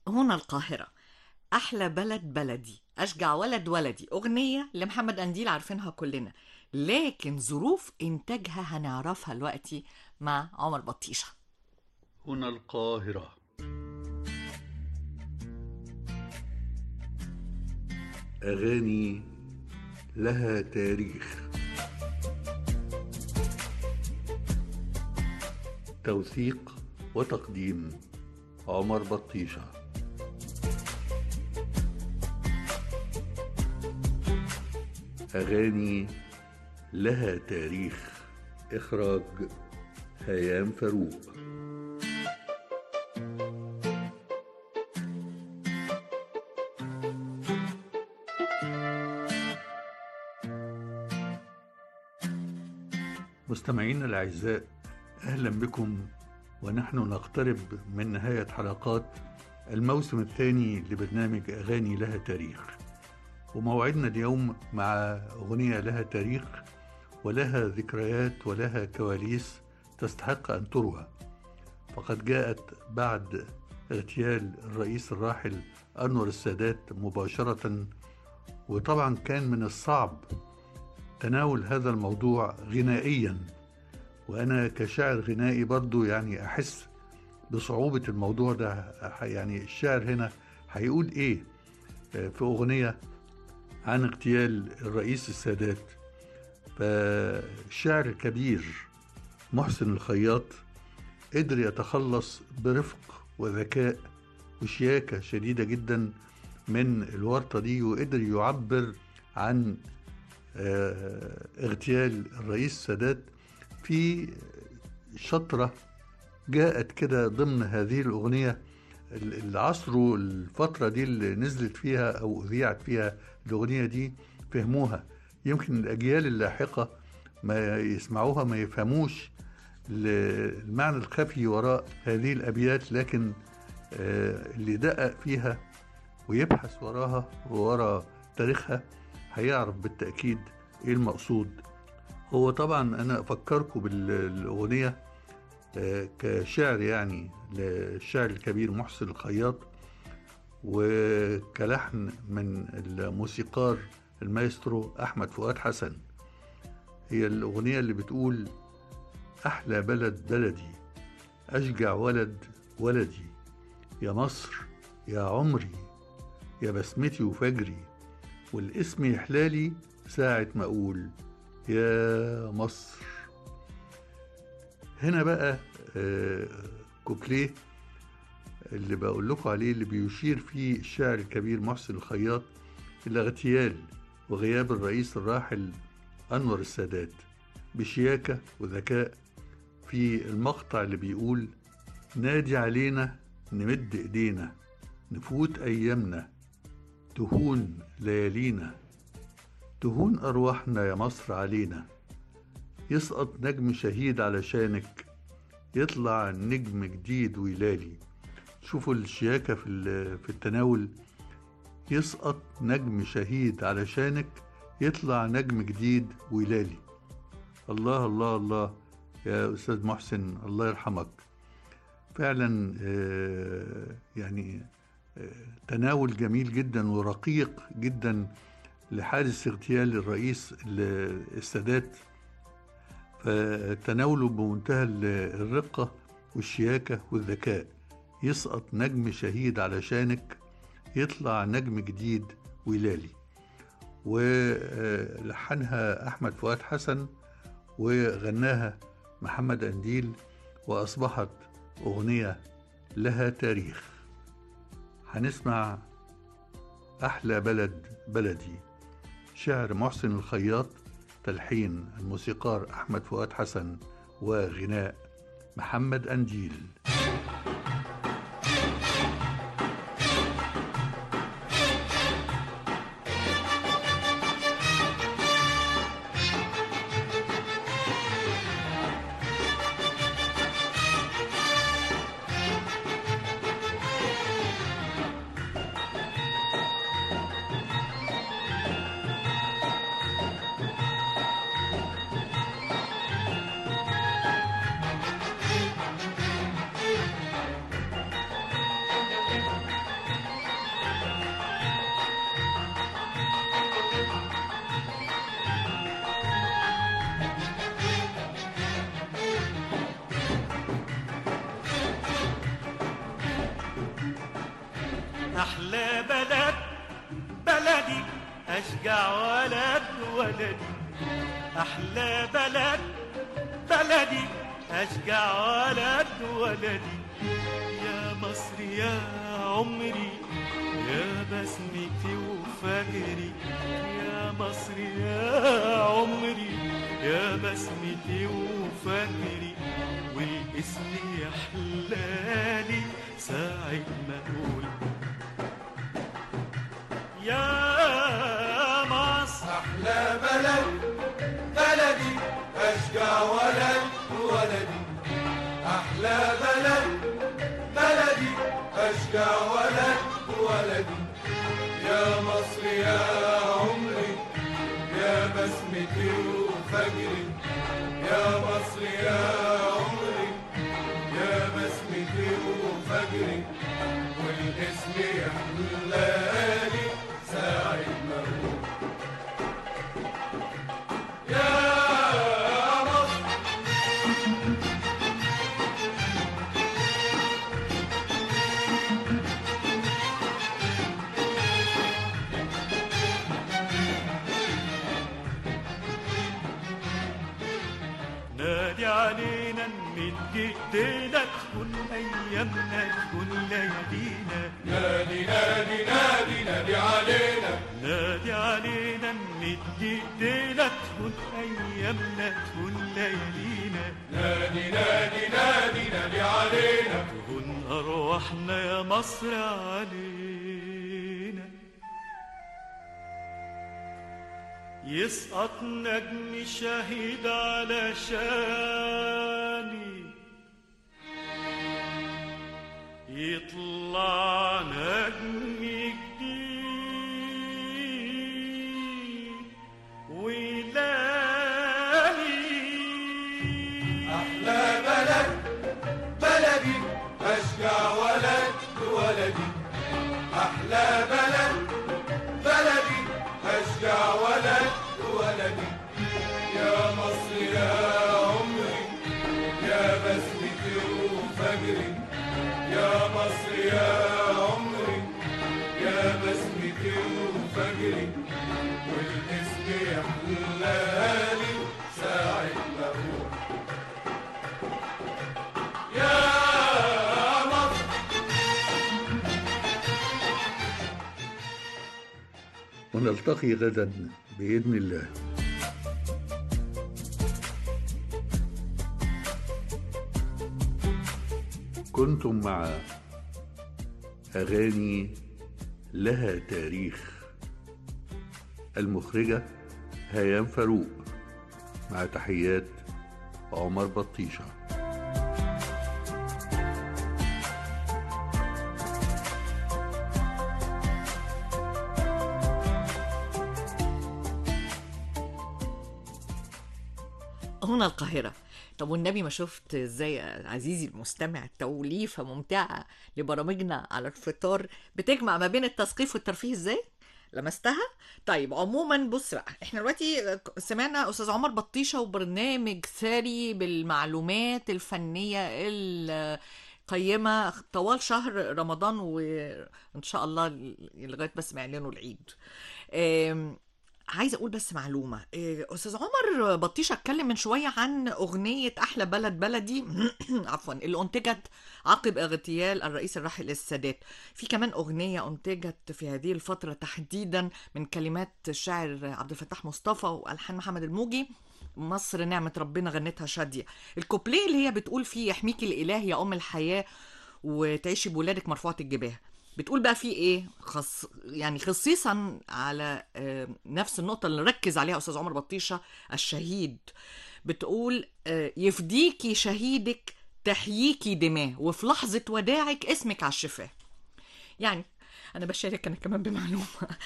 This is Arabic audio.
هنا القاهرة. أحلى بلد بلدي، أشجع ولد ولدي، أغنية لمحمد قنديل عارفينها كلنا، لكن ظروف إنتاجها هنعرفها دلوقتي مع عمر بطيشة. هنا القاهرة. أغاني لها تاريخ. توثيق وتقديم عمر بطيشة. أغاني لها تاريخ. إخراج هيام فاروق. مستمعينا الأعزاء، أهلا بكم، ونحن نقترب من نهاية حلقات الموسم الثاني لبرنامج أغاني لها تاريخ، وموعدنا اليوم مع أغنية لها تاريخ ولها ذكريات ولها كواليس تستحق أن تروى. فقد جاءت بعد اغتيال الرئيس الراحل أنور السادات مباشرة، وطبعا كان من الصعب تناول هذا الموضوع غنائيا، وأنا كشاعر غنائي برضو يعني أحس بصعوبة الموضوع ده. يعني الشاعر هنا هيقول إيه في أغنية عن اغتيال الرئيس السادات؟ فالشاعر الكبير محسن الخياط قدر يتخلص برفق وذكاء وشياكة شديدة جدا من الورطة دي، وقدر يعبر عن اغتيال الرئيس السادات في شطرة جاءت كده ضمن هذه الأغنية. العصر والفترة دي اللي نزلت فيها أو أذيعت فيها الأغنية دي فهموها، يمكن الأجيال اللاحقة ما يسمعوها ما يفهموش المعنى الخفي وراء هذه الأبيات، لكن اللي دقق فيها ويبحث وراها وراء تاريخها هيعرف بالتأكيد إيه المقصود. هو طبعا أنا أفكركم بالأغنية كشعر يعني للشاعر الكبير محسن الخياط، وكلحن من الموسيقار المايسترو أحمد فؤاد حسن. هي الأغنية اللي بتقول: أحلى بلد بلدي، أشجع ولد ولدي، يا مصر يا عمري، يا بسمتي وفجري، والاسم يحلالي ساعة ما أقول يا مصر. هنا بقى كوبليه اللي بقول لكم عليه، اللي بيشير فيه الشاعر الكبير محسن الخياط إلى اغتيال وغياب الرئيس الراحل أنور السادات بشياكة وذكاء، في المقطع اللي بيقول: نادي علينا نمد إيدينا، نفوت أيامنا، تهون ليالينا، تهون أرواحنا يا مصر علينا، يسقط نجم شهيد علشانك، يطلع نجم جديد ويلالي. شوفوا الشياكة في التناول: يسقط نجم شهيد علشانك، يطلع نجم جديد ويلالي. الله الله الله يا أستاذ محسن، الله يرحمك. فعلا يعني تناول جميل جدا ورقيق جدا لحادث اغتيال الرئيس السادات، فتناوله بمنتهى الرقة والشياكة والذكاء. يسقط نجم شهيد علشانك، يطلع نجم جديد ويلالي. ولحنها أحمد فؤاد حسن وغناها محمد قنديل، وأصبحت أغنية لها تاريخ. هنسمع أحلى بلد بلدي، شعر محسن الخياط، تلحين الموسيقار أحمد فؤاد حسن، وغناء محمد قنديل. أحلى بلد بلدي أشجع ولد ولدي أحلى بلد بلدي أشجع ولد ولدي يا مصر يا عمري يا بسمتي وفجري يا مصر يا عمري يا بسمتي وفجري والاسم يحلالي ساعة ما أقول يا مصر أحلى بلد بلدي أشجع ولد ولدي أحلى بلد بلدي أشجع ولد ولدي يا مصر يا عمري يا بسمتي وفجري يا مصر يا عمري يا بسمتي وفجري والاسم يحلالي ساعة ما أقول يا مصر نادي علينا نمد ايدينا تكون ايامنا تكون ليالينا نادي نادي نادي نادي علينا نادي علينا نمد ايدينا تكون ايامنا تكون ليالينا نادي نادي نادي نادي علينا تكون ارواحنا يا مصر علينا يسقط نجم شهيد على شاني يطلع نجم جديد ويلالي أحلى بلد بلدي أشجع ولد ولدي أحلى بلد بلدي أشجع ولد ولدي يا مصر يا عمري يا بسمتي وفجري يا مصر يا عمري يا بسمتي وفجري والاسم يحلالي ساعة ما أقول يا مصر. ونلتقي غدا بإذن الله. كنتم مع أغاني لها تاريخ، المخرجة هيام فاروق، مع تحيات عمر بطيشة. هنا القاهرة. طب والنبي ما شفت ازاي عزيزي المستمع توليفة ممتعة لبرامجنا على الفطار بتجمع ما بين التثقيف والترفيه ازاي؟ لمستها؟ طيب عموما بص بقى، احنا دلوقتي سمعنا استاذ عمر بطيشة وبرنامج ثري بالمعلومات الفنية القيمة طوال شهر رمضان وان شاء الله لغاية بس ما يعلنوا العيد. عايزه اقول بس معلومه، استاذ عمر بطيشه اتكلم من شويه عن اغنيه احلى بلد بلدي عفوا اللي انتجت عقب اغتيال الرئيس الراحل السادات. في كمان اغنيه انتجت في هذه الفتره تحديدا من كلمات الشاعر عبد الفتاح مصطفى والحان محمد الموجي، مصر نعمه ربنا، غنتها شاديه. الكوبليه اللي هي بتقول فيه يحميكي الاله يا ام الحياه وتعيشي بولادك مرفوعه الجباه، بتقول بقى في ايه يعني خصيصا على نفس النقطة اللي ركز عليها أستاذ عمر بطيشة، الشهيد. بتقول يفديكي شهيدك تحييكي دماه وفي لحظة وداعك اسمك على الشفاه. يعني أنا بشارك أنا كمان بمعلومة